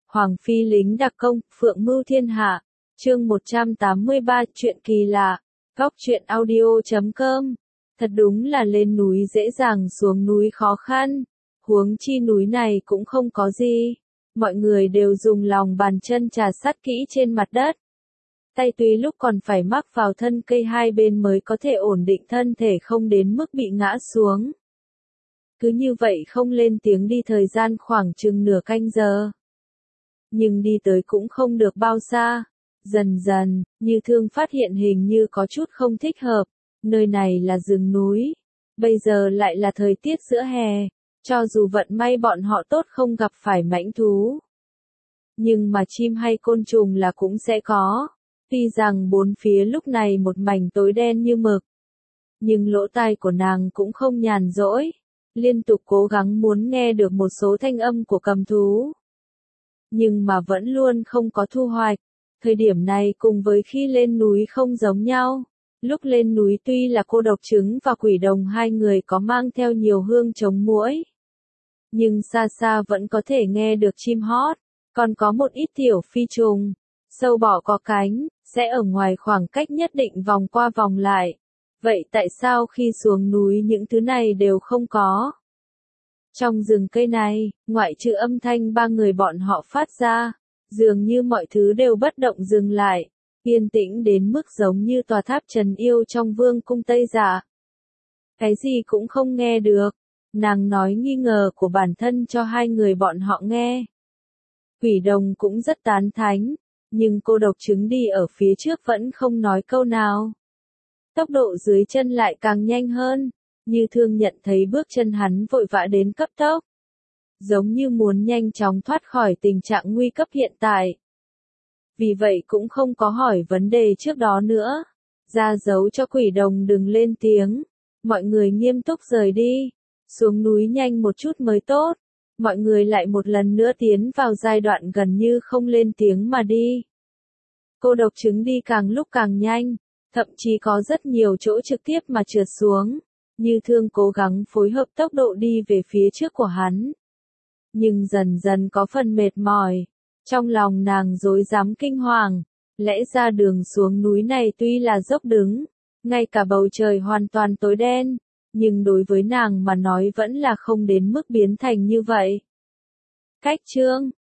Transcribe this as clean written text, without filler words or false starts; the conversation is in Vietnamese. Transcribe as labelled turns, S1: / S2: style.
S1: Hoàng phi lính đặc công, phượng mưu thiên hạ. Chương 183, chuyện kỳ lạ. Góc truyện audio.com. Thật đúng là lên núi dễ dàng xuống núi khó khăn. Huống chi núi này cũng không có gì. Mọi người đều dùng lòng bàn chân trà sát kỹ trên mặt đất. Tay tuy lúc còn phải mắc vào thân cây hai bên mới có thể ổn định thân thể không đến mức bị ngã xuống. Cứ như vậy không lên tiếng đi thời gian khoảng chừng nửa canh giờ. Nhưng đi tới cũng không được bao xa. Dần dần, Như Thương phát hiện hình như có chút không thích hợp. Nơi này là rừng núi. Bây giờ lại là thời tiết giữa hè. Cho dù vận may bọn họ tốt không gặp phải mãnh thú. Nhưng mà chim hay côn trùng là cũng sẽ có. Tuy rằng bốn phía lúc này một mảnh tối đen như mực. Nhưng lỗ tai của nàng cũng không nhàn rỗi. Liên tục cố gắng muốn nghe được một số thanh âm của cầm thú. Nhưng mà vẫn luôn không có thu hoạch. Thời điểm này cùng với khi lên núi không giống nhau. Lúc lên núi tuy là cô độc trứng và quỷ đồng hai người có mang theo nhiều hương chống muỗi. Nhưng xa xa vẫn có thể nghe được chim hót. Còn có một ít tiểu phi trùng. Sâu bọ có cánh, sẽ ở ngoài khoảng cách nhất định vòng qua vòng lại. Vậy tại sao khi xuống núi những thứ này đều không có? Trong rừng cây này, ngoại trừ âm thanh ba người bọn họ phát ra, dường như mọi thứ đều bất động dừng lại, yên tĩnh đến mức giống như tòa tháp Trần Yêu trong vương cung Tây Dạ. Cái gì cũng không nghe được, nàng nói nghi ngờ của bản thân cho hai người bọn họ nghe. Quỷ đồng cũng rất tán thánh, nhưng cô độc trứng đi ở phía trước vẫn không nói câu nào. Tốc độ dưới chân lại càng nhanh hơn. Như Thương nhận thấy bước chân hắn vội vã đến cấp tốc. Giống như muốn nhanh chóng thoát khỏi tình trạng nguy cấp hiện tại. Vì vậy cũng không có hỏi vấn đề trước đó nữa. Ra dấu cho quỷ đồng đừng lên tiếng. Mọi người nghiêm túc rời đi. Xuống núi nhanh một chút mới tốt. Mọi người lại một lần nữa tiến vào giai đoạn gần như không lên tiếng mà đi. Cô độc trứng đi càng lúc càng nhanh. Thậm chí có rất nhiều chỗ trực tiếp mà trượt xuống. Như Thương cố gắng phối hợp tốc độ đi về phía trước của hắn. Nhưng dần dần có phần mệt mỏi. Trong lòng nàng rối rắm kinh hoàng. Lẽ ra đường xuống núi này tuy là dốc đứng. Ngay cả bầu trời hoàn toàn tối đen. Nhưng đối với nàng mà nói vẫn là không đến mức biến thành như vậy. Cách chương